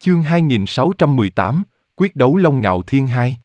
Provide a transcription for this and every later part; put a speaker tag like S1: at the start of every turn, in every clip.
S1: Chương 2618, Quyết đấu Long Ngạo Thiên 2.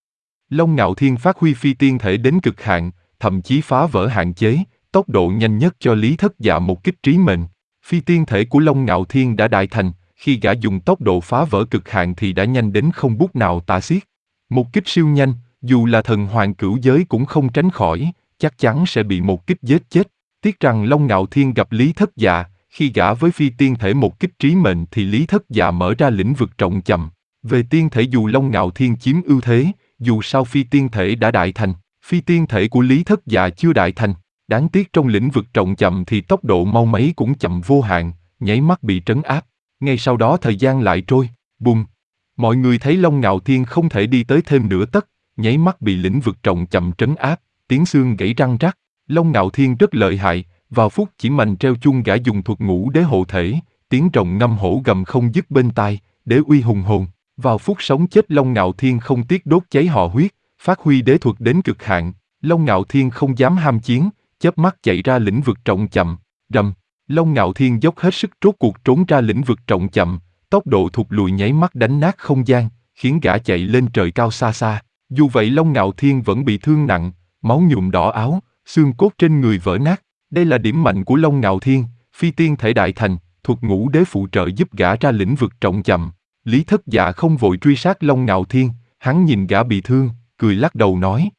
S1: Long Ngạo Thiên phát huy phi tiên thể đến cực hạn, thậm chí phá vỡ hạn chế, tốc độ nhanh nhất cho Lý Thất Dạ một kích trí mệnh. Phi tiên thể của Long Ngạo Thiên đã đại thành, khi gã dùng tốc độ phá vỡ cực hạn thì đã nhanh đến không bút nào tả xiết. Một kích siêu nhanh, dù là thần hoàng cửu giới cũng không tránh khỏi, chắc chắn sẽ bị một kích giết chết. Tiếc rằng Long Ngạo Thiên gặp Lý Thất Dạ, khi gã với phi tiên thể một kích trí mệnh thì Lý Thất Dạ mở ra lĩnh vực trọng chậm. Về tiên thể dù Long Ngạo Thiên chiếm ưu thế, dù sao phi tiên thể đã đại thành, phi tiên thể của Lý Thất Dạ chưa đại thành. Đáng tiếc trong lĩnh vực trọng chậm thì tốc độ mau mấy cũng chậm vô hạn, nháy mắt bị trấn áp. Ngay sau đó thời gian lại trôi, bùng. Mọi người thấy Long Ngạo Thiên không thể đi tới thêm nửa tấc, nháy mắt bị lĩnh vực trọng chậm trấn áp, tiếng xương gãy răng rắc. Long Ngạo Thiên rất lợi hại, vào phút chỉ mành treo chuông gã dùng thuật ngũ đế hộ thể, tiếng rồng ngâm hổ gầm không dứt bên tai, đế uy hùng hồn. Vào phút sống chết Long Ngạo Thiên không tiếc đốt cháy họ huyết, phát huy đế thuật đến cực hạn. Long Ngạo Thiên không dám ham chiến, chớp mắt chạy ra lĩnh vực trọng chậm, rầm. Long Ngạo Thiên dốc hết sức rốt cuộc trốn ra lĩnh vực trọng chậm, tốc độ thụt lùi nháy mắt đánh nát không gian, khiến gã chạy lên trời cao xa xa. Dù vậy Long Ngạo Thiên vẫn bị thương nặng, máu nhuộm đỏ áo, xương cốt trên người vỡ nát. Đây là điểm mạnh của Long Ngạo Thiên, phi tiên thể đại thành, thuật ngũ đế phụ trợ giúp gã ra lĩnh vực trọng chậm. Lý Thất Dạ không vội truy sát Long Ngạo Thiên, hắn nhìn gã bị thương, cười lắc đầu nói: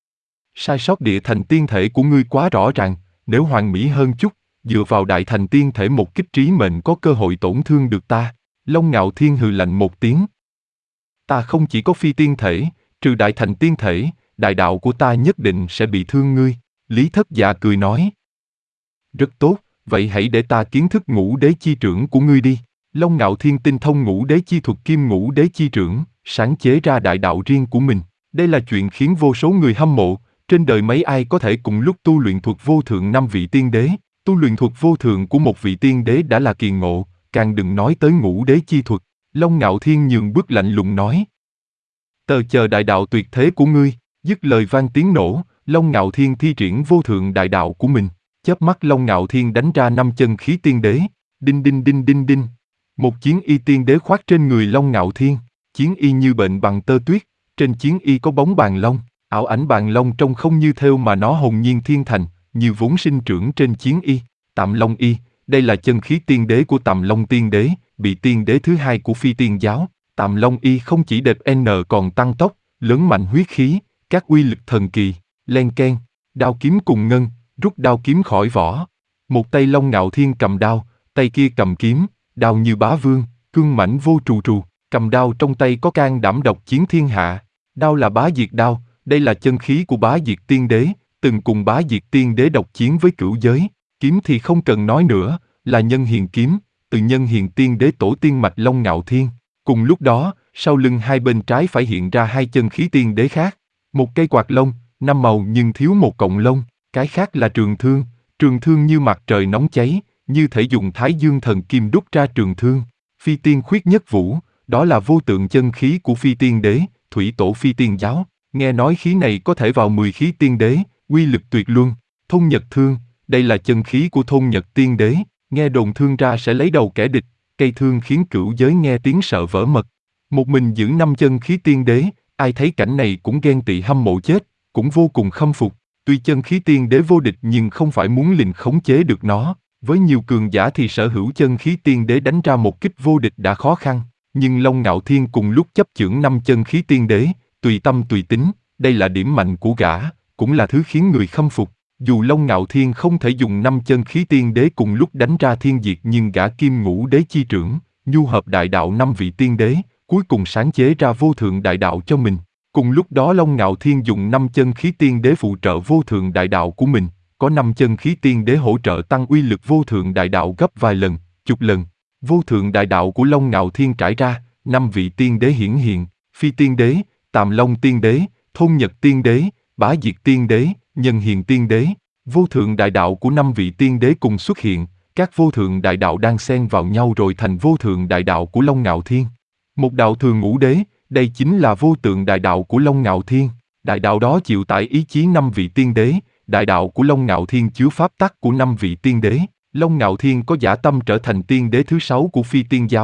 S1: sai sót địa thành tiên thể của ngươi quá rõ ràng, nếu hoàn mỹ hơn chút, dựa vào đại thành tiên thể một kích trí mệnh có cơ hội tổn thương được ta. Long Ngạo Thiên hừ lạnh một tiếng: ta không chỉ có phi tiên thể, trừ đại thành tiên thể, đại đạo của ta nhất định sẽ bị thương ngươi. Lý Thất Dạ cười nói: rất tốt, vậy hãy để ta kiến thức ngũ đế chi trưởng của ngươi đi. Long Ngạo Thiên tinh thông ngũ đế chi thuật kim ngũ đế chi trưởng, sáng chế ra đại đạo riêng của mình. Đây là chuyện khiến vô số người hâm mộ, trên đời mấy ai có thể cùng lúc tu luyện thuật vô thượng năm vị tiên đế. Tu luyện thuật vô thượng của một vị tiên đế đã là kỳ ngộ, càng đừng nói tới ngũ đế chi thuật. Long Ngạo Thiên nhường bước lạnh lùng nói: tờ chờ đại đạo tuyệt thế của ngươi. Dứt lời vang tiếng nổ, Long Ngạo Thiên thi triển vô thượng đại đạo của mình. Chớp mắt Long Ngạo Thiên đánh ra 5 chân khí tiên đế. Đinh đinh đinh đinh đinh. Một chiến y tiên đế khoác trên người Long Ngạo Thiên. Chiến y như bệnh bằng tơ tuyết, trên chiến y có bóng bàn long, ảo ảnh bàn long trông không như thêu mà nó hồn nhiên thiên thành, như vốn sinh trưởng trên chiến y. Tạm Long y, đây là chân khí tiên đế của Tạm Long tiên đế, bị tiên đế thứ hai của phi tiên giáo. Tạm Long y không chỉ đẹp n còn tăng tốc, lớn mạnh huyết khí, các uy lực thần kỳ. Len keng, đao kiếm cùng ngân, rút đao kiếm khỏi vỏ. Một tay Long Ngạo Thiên cầm đao, tay kia cầm kiếm, đao như bá vương, cương mãnh vô trù trù. Cầm đao trong tay có can đảm độc chiến thiên hạ. Đao là bá diệt đao, đây là chân khí của bá diệt tiên đế, từng cùng bá diệt tiên đế độc chiến với cửu giới. Kiếm thì không cần nói nữa, là nhân hiền kiếm, từ nhân hiền tiên đế tổ tiên mạch Long Ngạo Thiên. Cùng lúc đó, sau lưng hai bên trái phải hiện ra hai chân khí tiên đế khác. Một cây quạt lông, 5 màu nhưng thiếu một cọng lông, cái khác là trường thương như mặt trời nóng cháy, như thể dùng Thái Dương thần kim đúc ra trường thương. Phi tiên khuyết nhất vũ, đó là vô tượng chân khí của phi tiên đế, thủy tổ phi tiên giáo. Nghe nói khí này có thể vào 10 khí tiên đế, uy lực tuyệt luân. Thôn Nhật thương, đây là chân khí của Thôn Nhật tiên đế, nghe đồn thương ra sẽ lấy đầu kẻ địch. Cây thương khiến cửu giới nghe tiếng sợ vỡ mật. Một mình giữ 5 chân khí tiên đế, ai thấy cảnh này cũng ghen tị hâm mộ chết, cũng vô cùng khâm phục. Tuy chân khí tiên đế vô địch nhưng không phải muốn lình khống chế được nó. Với nhiều cường giả thì sở hữu chân khí tiên đế đánh ra một kích vô địch đã khó khăn. Nhưng Long Ngạo Thiên cùng lúc chấp chưởng 5 chân khí tiên đế, tùy tâm tùy tính, đây là điểm mạnh của gã, cũng là thứ khiến người khâm phục. Dù Long Ngạo Thiên không thể dùng 5 chân khí tiên đế cùng lúc đánh ra thiên diệt nhưng gã kim ngũ đế chi trưởng, nhu hợp đại đạo 5 vị tiên đế, cuối cùng sáng chế ra vô thượng đại đạo cho mình. Cùng lúc đó Long Ngạo Thiên dùng 5 chân khí tiên đế phụ trợ vô thượng đại đạo của mình, có 5 chân khí tiên đế hỗ trợ tăng uy lực vô thượng đại đạo gấp vài lần, chục lần. Vô thượng đại đạo của Long Ngạo Thiên trải ra, 5 vị tiên đế hiển hiện, phi tiên đế, Tàm Long tiên đế, Thôn Nhật tiên đế, Bá Diệt tiên đế, Nhân Hiền tiên đế. Vô thượng đại đạo của 5 vị tiên đế cùng xuất hiện, các vô thượng đại đạo đang xen vào nhau rồi thành vô thượng đại đạo của Long Ngạo Thiên. Một đạo thường ngũ đế, đây chính là vô tượng đại đạo của Long Ngạo Thiên. Đại đạo đó chịu tải ý chí 5 vị tiên đế, đại đạo của Long Ngạo Thiên chứa pháp tắc của 5 vị tiên đế. Long Ngạo Thiên có dã tâm trở thành tiên đế thứ 6 của phi tiên giáo,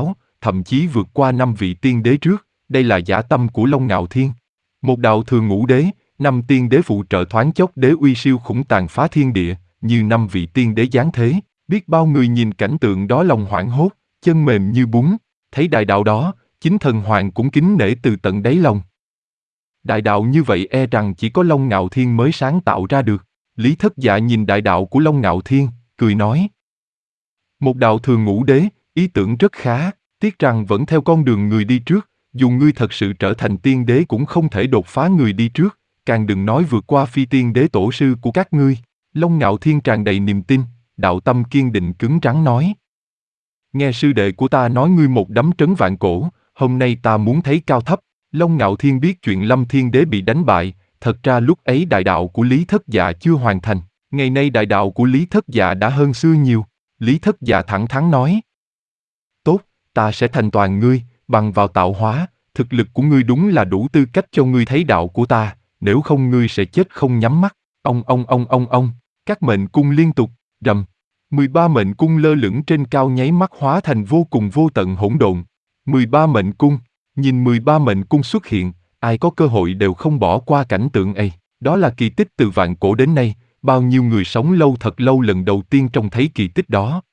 S1: thậm chí vượt qua 5 vị tiên đế trước, đây là dã tâm của Long Ngạo Thiên. Một đạo thường ngũ đế, 5 tiên đế phụ trợ thoáng chốc đế uy siêu khủng tàn phá thiên địa, như 5 vị tiên đế giáng thế, biết bao người nhìn cảnh tượng đó lòng hoảng hốt, chân mềm như bún, thấy đại đạo đó, chính thần hoàng cũng kính nể từ tận đáy lòng. Đại đạo như vậy e rằng chỉ có Long Ngạo Thiên mới sáng tạo ra được. Lý Thất Dạ nhìn đại đạo của Long Ngạo Thiên, cười nói. Một đạo thường ngũ đế, ý tưởng rất khá, tiếc rằng vẫn theo con đường người đi trước, dù ngươi thật sự trở thành tiên đế cũng không thể đột phá người đi trước, càng đừng nói vượt qua phi tiên đế tổ sư của các ngươi. Long Ngạo Thiên tràn đầy niềm tin, đạo tâm kiên định cứng rắn nói. Nghe sư đệ của ta nói ngươi một đấm trấn vạn cổ, hôm nay ta muốn thấy cao thấp. Long Ngạo Thiên biết chuyện Lâm Thiên Đế bị đánh bại, thật ra lúc ấy đại đạo của Lý Thất Dạ chưa hoàn thành, ngày nay đại đạo của Lý Thất Dạ đã hơn xưa nhiều. Lý Thất Dạ thẳng thắn nói. Tốt, ta sẽ thành toàn ngươi, bằng vào tạo hóa, thực lực của ngươi đúng là đủ tư cách cho ngươi thấy đạo của ta, nếu không ngươi sẽ chết không nhắm mắt. Ông, các mệnh cung liên tục, rầm. 13 mệnh cung lơ lửng trên cao nháy mắt hóa thành vô cùng vô tận hỗn độn. 13 mệnh cung, nhìn 13 mệnh cung xuất hiện, ai có cơ hội đều không bỏ qua cảnh tượng ấy. Đó là kỳ tích từ vạn cổ đến nay, bao nhiêu người sống lâu thật lâu lần đầu tiên trông thấy kỳ tích đó.